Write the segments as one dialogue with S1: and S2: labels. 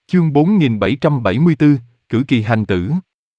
S1: Chương 4774, Cử kỳ hành tử.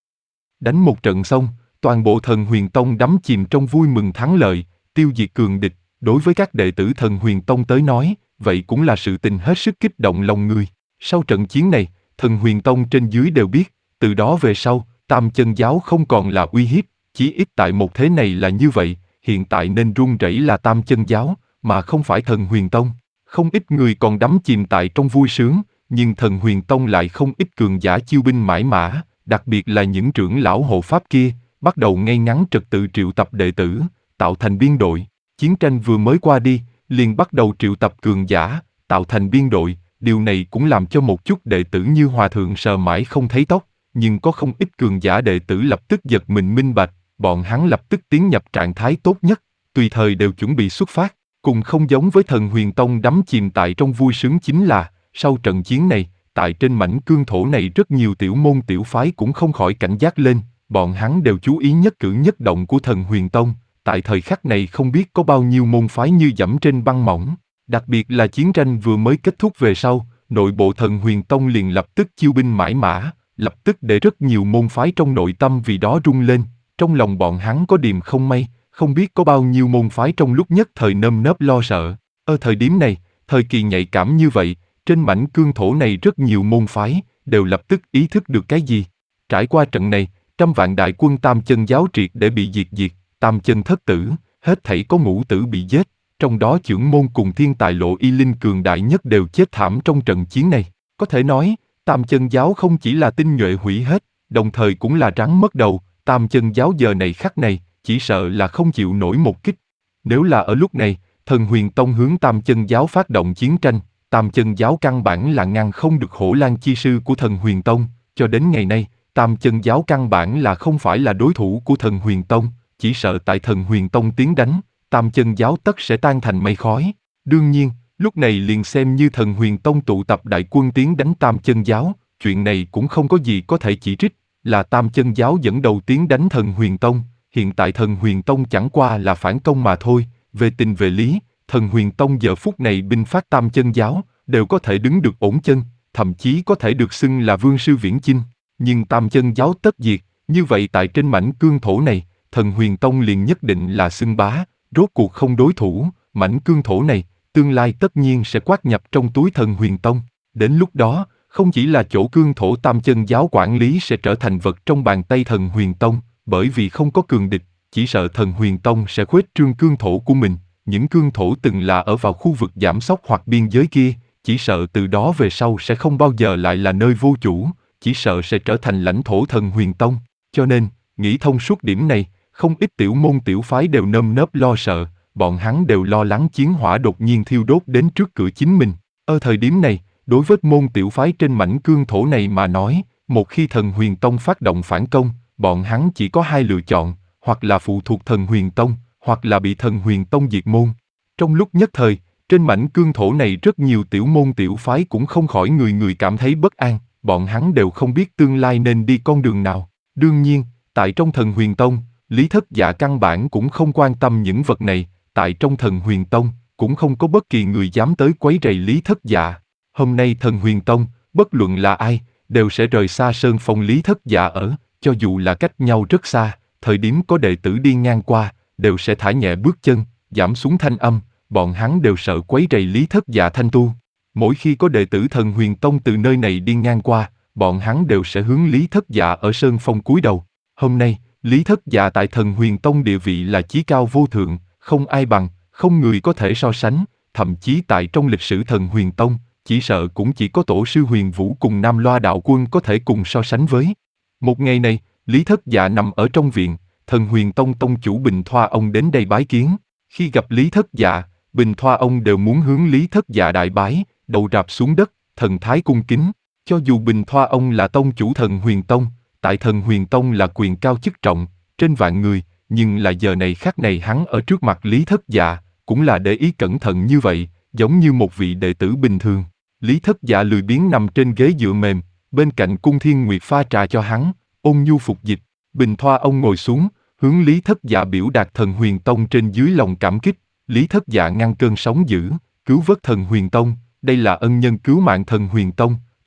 S1: Đánh một trận xong, toàn bộ Thần Huyền Tông đắm chìm trong vui mừng thắng lợi, tiêu diệt cường địch. Đối với các đệ tử Thần Huyền Tông tới nói, vậy cũng là sự tình hết sức kích động lòng người. Sau trận chiến này, Thần Huyền Tông trên dưới đều biết, từ đó về sau, Tam Chân Giáo không còn là uy hiếp, chí ít tại một thế này là như vậy, hiện tại nên run rẩy là Tam Chân Giáo, mà không phải Thần Huyền Tông. Không ít người còn đắm chìm tại trong vui sướng, nhưng Thần Huyền Tông lại không ít cường giả chiêu binh mãi mã, đặc biệt là những trưởng lão hộ pháp kia, bắt đầu ngay ngắn trật tự triệu tập đệ tử, tạo thành biên đội. Chiến tranh vừa mới qua đi, liền bắt đầu triệu tập cường giả, tạo thành biên đội, điều này cũng làm cho một chút đệ tử như Hòa Thượng sờ mãi không thấy tóc, nhưng có không ít cường giả đệ tử lập tức giật mình minh bạch, bọn hắn lập tức tiến nhập trạng thái tốt nhất, tùy thời đều chuẩn bị xuất phát. Cùng không giống với Thần Huyền Tông đắm chìm tại trong vui sướng chính là, sau trận chiến này, tại trên mảnh cương thổ này rất nhiều tiểu môn tiểu phái cũng không khỏi cảnh giác lên, bọn hắn đều chú ý nhất cử nhất động của Thần Huyền Tông, tại thời khắc này không biết có bao nhiêu môn phái như dẫm trên băng mỏng, đặc biệt là chiến tranh vừa mới kết thúc về sau, nội bộ Thần Huyền Tông liền lập tức chiêu binh mãi mã, lập tức để rất nhiều môn phái trong nội tâm vì đó rung lên, trong lòng bọn hắn có điềm không may. Không biết có bao nhiêu môn phái trong lúc nhất thời nơm nớp lo sợ. Ở thời điểm này, thời kỳ nhạy cảm như vậy, trên mảnh cương thổ này rất nhiều môn phái, đều lập tức ý thức được cái gì. Trải qua trận này, trăm vạn đại quân Tam Chân Giáo triệt để bị diệt, Tam Chân thất tử, hết thảy có ngũ tử bị giết, trong đó chưởng môn cùng thiên tài Lộ Y Linh cường đại nhất đều chết thảm trong trận chiến này. Có thể nói, Tam Chân Giáo không chỉ là tinh nhuệ hủy hết, đồng thời cũng là rắn mất đầu, Tam Chân Giáo giờ này khắc này, chỉ sợ là không chịu nổi một kích. Nếu là ở lúc này, Thần Huyền Tông hướng Tam Chân Giáo phát động chiến tranh, Tam Chân Giáo căn bản là ngăn không được Hổ Lan chi sư của Thần Huyền Tông, cho đến ngày nay, Tam Chân Giáo căn bản là không phải là đối thủ của Thần Huyền Tông, chỉ sợ tại Thần Huyền Tông tiến đánh, Tam Chân Giáo tất sẽ tan thành mây khói. Đương nhiên, lúc này liền xem như Thần Huyền Tông tụ tập đại quân tiến đánh Tam Chân Giáo, chuyện này cũng không có gì có thể chỉ trích, là Tam Chân Giáo dẫn đầu tiến đánh Thần Huyền Tông. Hiện tại Thần Huyền Tông chẳng qua là phản công mà thôi, về tình về lý, Thần Huyền Tông giờ phút này binh phát Tam Chân Giáo, đều có thể đứng được ổn chân, thậm chí có thể được xưng là vương sư viễn chinh. Nhưng Tam Chân Giáo tất diệt, như vậy tại trên mảnh cương thổ này, Thần Huyền Tông liền nhất định là xưng bá, rốt cuộc không đối thủ, mảnh cương thổ này, tương lai tất nhiên sẽ quát nhập trong túi Thần Huyền Tông. Đến lúc đó, không chỉ là chỗ cương thổ Tam Chân Giáo quản lý sẽ trở thành vật trong bàn tay Thần Huyền Tông, bởi vì không có cường địch, chỉ sợ Thần Huyền Tông sẽ khuếch trương cương thổ của mình, những cương thổ từng là ở vào khu vực giảm sóc hoặc biên giới kia, chỉ sợ từ đó về sau sẽ không bao giờ lại là nơi vô chủ, chỉ sợ sẽ trở thành lãnh thổ Thần Huyền Tông. Cho nên, nghĩ thông suốt điểm này, không ít tiểu môn tiểu phái đều nơm nớp lo sợ, bọn hắn đều lo lắng chiến hỏa đột nhiên thiêu đốt đến trước cửa chính mình. Ở thời điểm này, đối với môn tiểu phái trên mảnh cương thổ này mà nói, một khi Thần Huyền Tông phát động phản công, bọn hắn chỉ có hai lựa chọn, hoặc là phụ thuộc Thần Huyền Tông, hoặc là bị Thần Huyền Tông diệt môn. Trong lúc nhất thời, trên mảnh cương thổ này rất nhiều tiểu môn tiểu phái cũng không khỏi người người cảm thấy bất an, bọn hắn đều không biết tương lai nên đi con đường nào. Đương nhiên, tại trong Thần Huyền Tông, Lý Thất Dạ căn bản cũng không quan tâm những vật này, tại trong Thần Huyền Tông, cũng không có bất kỳ người dám tới quấy rầy Lý Thất Dạ. Hôm nay Thần Huyền Tông, bất luận là ai, đều sẽ rời xa sơn phong Lý Thất Dạ ở, cho dù là cách nhau rất xa, thời điểm có đệ tử đi ngang qua, đều sẽ thả nhẹ bước chân, giảm xuống thanh âm, bọn hắn đều sợ quấy rầy Lý Thất Dạ thanh tu. Mỗi khi có đệ tử Thần Huyền Tông từ nơi này đi ngang qua, bọn hắn đều sẽ hướng Lý Thất Dạ ở sơn phong cúi đầu. Hôm nay, Lý Thất Dạ tại Thần Huyền Tông địa vị là chí cao vô thượng, không ai bằng, không người có thể so sánh, thậm chí tại trong lịch sử Thần Huyền Tông, chỉ sợ cũng chỉ có tổ sư Huyền Vũ cùng Nam Loa đạo quân có thể cùng so sánh với. Một ngày này, Lý Thất Dạ nằm ở trong viện, Thần Huyền Tông tông chủ Bình Thoa ông đến đây bái kiến. Khi gặp Lý Thất Dạ, Bình Thoa ông đều muốn hướng Lý Thất Dạ đại bái, đầu rạp xuống đất, thần thái cung kính. Cho dù Bình Thoa ông là tông chủ Thần Huyền Tông, tại Thần Huyền Tông là quyền cao chức trọng, trên vạn người, nhưng là giờ này khắc này hắn ở trước mặt Lý Thất Dạ, cũng là để ý cẩn thận như vậy, giống như một vị đệ tử bình thường. Lý Thất Dạ lười biếng nằm trên ghế dựa mềm, bên cạnh Cung Thiên Nguyệt pha trà cho hắn, ôn nhu phục dịch. Bình Thoa ông ngồi xuống, hướng Lý Thất Dạ biểu đạt Thần Huyền Tông trên dưới lòng cảm kích. Lý Thất Dạ ngăn cơn sóng dữ, cứu vớt Thần Huyền Tông, đây là ân nhân cứu mạng Thần Huyền Tông,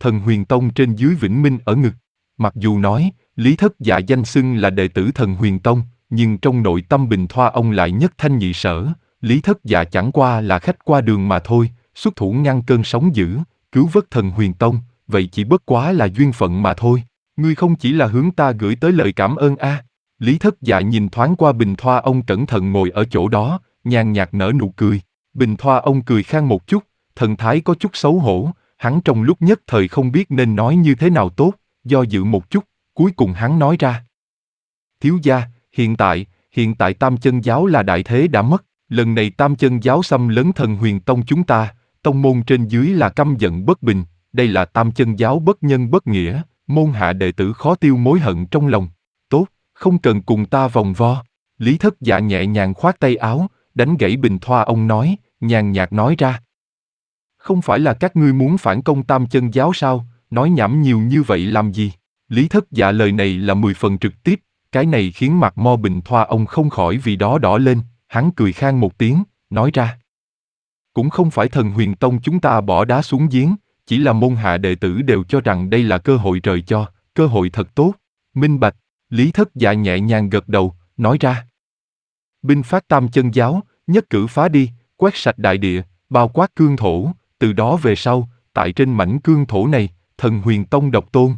S1: thần huyền tông trên dưới vĩnh minh ở ngực. Mặc dù nói, Lý Thất Dạ danh xưng là đệ tử thần huyền tông, nhưng trong nội tâm Bình Thoa ông lại nhất thanh nhị sở, Lý Thất Dạ chẳng qua là khách qua đường mà thôi, xuất thủ ngăn cơn sóng dữ, cứu vớt thần huyền tông, vậy chỉ bất quá là duyên phận mà thôi. Ngươi không chỉ là hướng ta gửi tới lời cảm ơn a. Lý Thất Dạ nhìn thoáng qua Bình Thoa ông cẩn thận ngồi ở chỗ đó, nhàn nhạt nở nụ cười. Bình Thoa ông cười khan một chút, thần thái có chút xấu hổ, hắn trong lúc nhất thời không biết nên nói như thế nào tốt, do dự một chút, cuối cùng hắn nói ra. Thiếu gia, hiện tại Tam Chân Giáo là đại thế đã mất, lần này Tam Chân Giáo xâm lấn thần huyền tông chúng ta, tông môn trên dưới là căm giận bất bình, đây là Tam Chân Giáo bất nhân bất nghĩa, môn hạ đệ tử khó tiêu mối hận trong lòng. Tốt, không cần cùng ta vòng vo. Lý Thất Dạ nhẹ nhàng khoát tay áo, đánh gãy Bình Thoa ông nói, nhàn nhạt nói ra. Không phải là các ngươi muốn phản công Tam Chân Giáo sao, nói nhảm nhiều như vậy làm gì? Lý Thất Dạ lời này là 10 phần trực tiếp, cái này khiến mặt mo Bình Thoa ông không khỏi vì đó đỏ lên, hắn cười khan một tiếng, nói ra. Cũng không phải thần huyền tông chúng ta bỏ đá xuống giếng, chỉ là môn hạ đệ tử đều cho rằng đây là cơ hội trời cho, cơ hội thật tốt. Minh bạch, Lý Thất Dạ nhẹ nhàng gật đầu, nói ra. Binh phát Tam Chân Giáo, nhất cử phá đi, quét sạch đại địa, bao quát cương thổ, từ đó về sau, tại trên mảnh cương thổ này, thần huyền tông độc tôn.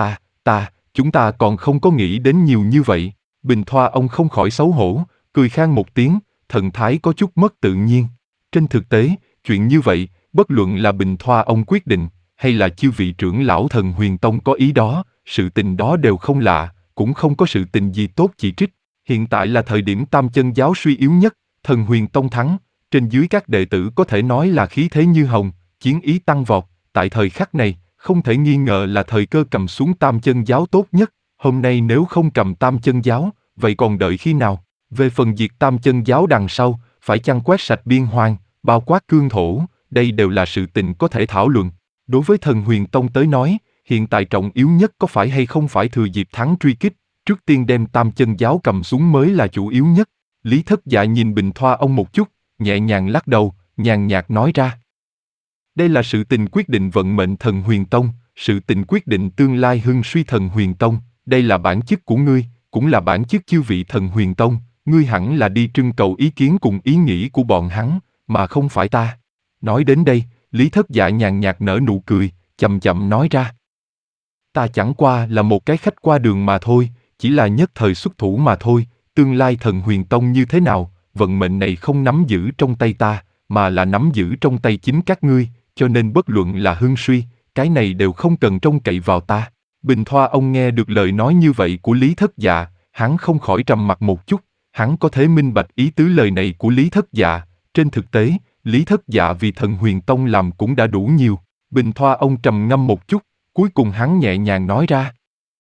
S1: Chúng ta còn không có nghĩ đến nhiều như vậy. Bình Thoa ông không khỏi xấu hổ, cười khan một tiếng, thần thái có chút mất tự nhiên. Trên thực tế, chuyện như vậy, bất luận là Bình Thoa ông quyết định, hay là chư vị trưởng lão thần huyền tông có ý đó, sự tình đó đều không lạ, cũng không có sự tình gì tốt chỉ trích. Hiện tại là thời điểm Tam Chân Giáo suy yếu nhất, thần huyền tông thắng, trên dưới các đệ tử có thể nói là khí thế như hồng, chiến ý tăng vọt, tại thời khắc này, không thể nghi ngờ là thời cơ cầm xuống Tam Chân Giáo tốt nhất, hôm nay nếu không cầm Tam Chân Giáo, vậy còn đợi khi nào? Về phần diệt Tam Chân Giáo đằng sau, phải chăng quét sạch biên hoang, bao quát cương thổ, đây đều là sự tình có thể thảo luận. Đối với thần huyền tông tới nói, hiện tại trọng yếu nhất có phải hay không phải thừa dịp thắng truy kích, trước tiên đem Tam Chân Giáo cầm xuống mới là chủ yếu nhất. Lý Thất Dạ nhìn Bình Thoa ông một chút, nhẹ nhàng lắc đầu, nhàn nhạt nói ra. Đây là sự tình quyết định vận mệnh thần huyền tông, sự tình quyết định tương lai hưng suy thần huyền tông, đây là bản chất của ngươi, cũng là bản chất chư vị thần huyền tông, ngươi hẳn là đi trưng cầu ý kiến cùng ý nghĩ của bọn hắn, mà không phải ta. Nói đến đây, Lý Thất Dạ nhàn nhạt nở nụ cười, chậm chậm nói ra. Ta chẳng qua là một cái khách qua đường mà thôi, chỉ là nhất thời xuất thủ mà thôi, tương lai thần huyền tông như thế nào, vận mệnh này không nắm giữ trong tay ta, mà là nắm giữ trong tay chính các ngươi, cho nên bất luận là hưng suy, cái này đều không cần trông cậy vào ta. Bình Thoa ông nghe được lời nói như vậy của Lý Thất Dạ, hắn không khỏi trầm mặt một chút, hắn có thể minh bạch ý tứ lời này của Lý Thất Dạ, trên thực tế, Lý Thất Dạ vì thần huyền tông làm cũng đã đủ nhiều. Bình Thoa ông trầm ngâm một chút, cuối cùng hắn nhẹ nhàng nói ra.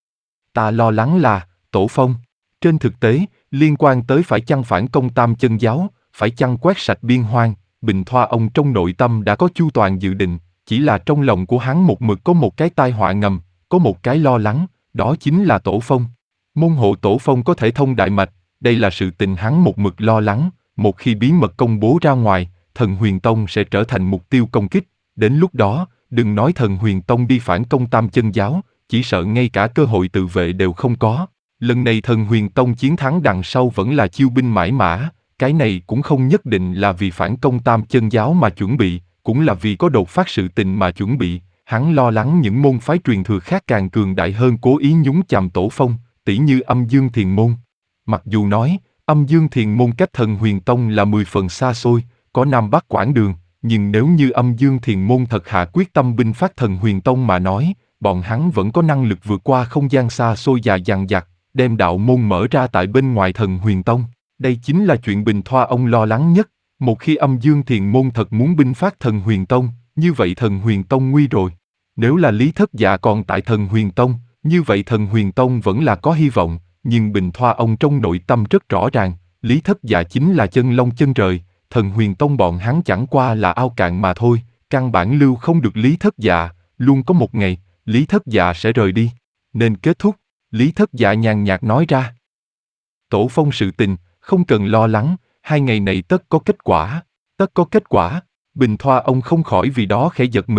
S1: Ta lo lắng là, Tổ Phong, trên thực tế, liên quan tới phải chăng phản công Tam Chân Giáo, phải chăng quét sạch biên hoang, Bình Thoa ông trong nội tâm đã có chu toàn dự định, chỉ là trong lòng của hắn một mực có một cái tai họa ngầm, có một cái lo lắng, đó chính là Tổ Phong. Môn hộ Tổ Phong có thể thông đại mạch, đây là sự tình hắn một mực lo lắng, một khi bí mật công bố ra ngoài, thần huyền tông sẽ trở thành mục tiêu công kích, đến lúc đó, đừng nói thần huyền tông đi phản công Tam Chân Giáo, chỉ sợ ngay cả cơ hội tự vệ đều không có. Lần này thần huyền tông chiến thắng đằng sau vẫn là chiêu binh mãi mã, cái này cũng không nhất định là vì phản công Tam Chân Giáo mà chuẩn bị, cũng là vì có đột phát sự tình mà chuẩn bị. Hắn lo lắng những môn phái truyền thừa khác càng cường đại hơn cố ý nhúng chàm Tổ Phong, tỉ như Âm Dương Thiền Môn. Mặc dù nói, Âm Dương Thiền Môn cách thần huyền tông là 10 phần xa xôi, có Nam Bắc quãng đường, nhưng nếu như Âm Dương Thiền Môn thật hạ quyết tâm binh phát thần huyền tông mà nói, bọn hắn vẫn có năng lực vượt qua không gian xa xôi dài dằng dặc, đem đạo môn mở ra tại bên ngoài thần huyền tông. Đây chính là chuyện Bình Thoa ông lo lắng nhất. Một khi Âm Dương Thiền Môn thật muốn binh phát thần huyền tông, như vậy thần huyền tông nguy rồi. Nếu là Lý Thất Dạ còn tại thần huyền tông, như vậy thần huyền tông vẫn là có hy vọng, nhưng Bình Thoa ông trong nội tâm rất rõ ràng, Lý Thất Dạ chính là chân long chân rời, thần huyền tông bọn hắn chẳng qua là ao cạn mà thôi, căn bản lưu không được Lý Thất Dạ, luôn có một ngày, Lý Thất Dạ sẽ rời đi. Nên kết thúc, Lý Thất Dạ nhàn nhạt nói ra. Tổ Phong sự tình, không cần lo lắng, 2 ngày này tất có kết quả, tất có kết quả. Bình Thoa ông không khỏi vì đó khẽ giật mình,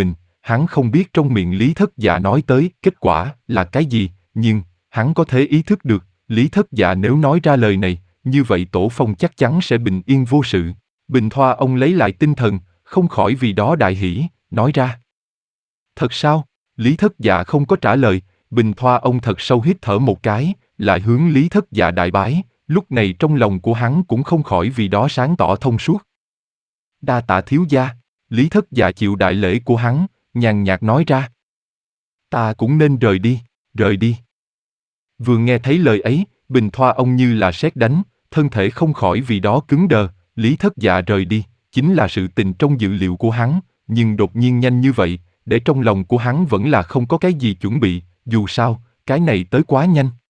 S1: Hắn không biết trong miệng Lý Thất Dạ nói tới kết quả là cái gì, nhưng hắn có thể ý thức được, Lý Thất Dạ nếu nói ra lời này, như vậy Tổ Phong chắc chắn sẽ bình yên vô sự. Bình Thoa ông lấy lại tinh thần, không khỏi vì đó đại hỉ, nói ra. Thật sao? Lý Thất Dạ không có trả lời, Bình Thoa ông thật sâu hít thở một cái, lại hướng Lý Thất Dạ đại bái, lúc này trong lòng của hắn cũng không khỏi vì đó sáng tỏ thông suốt. Đa tạ thiếu gia, Lý Thất Dạ chịu đại lễ của hắn, nhàn nhạt nói ra. Ta cũng nên rời đi, rời đi. Vừa nghe thấy lời ấy, Bình Thoa ông như là sét đánh, thân thể không khỏi vì đó cứng đờ, Lý Thất Dạ rời đi, chính là sự tình trong dự liệu của hắn, nhưng đột nhiên nhanh như vậy, để trong lòng của hắn vẫn là không có cái gì chuẩn bị, dù sao, cái này tới quá nhanh.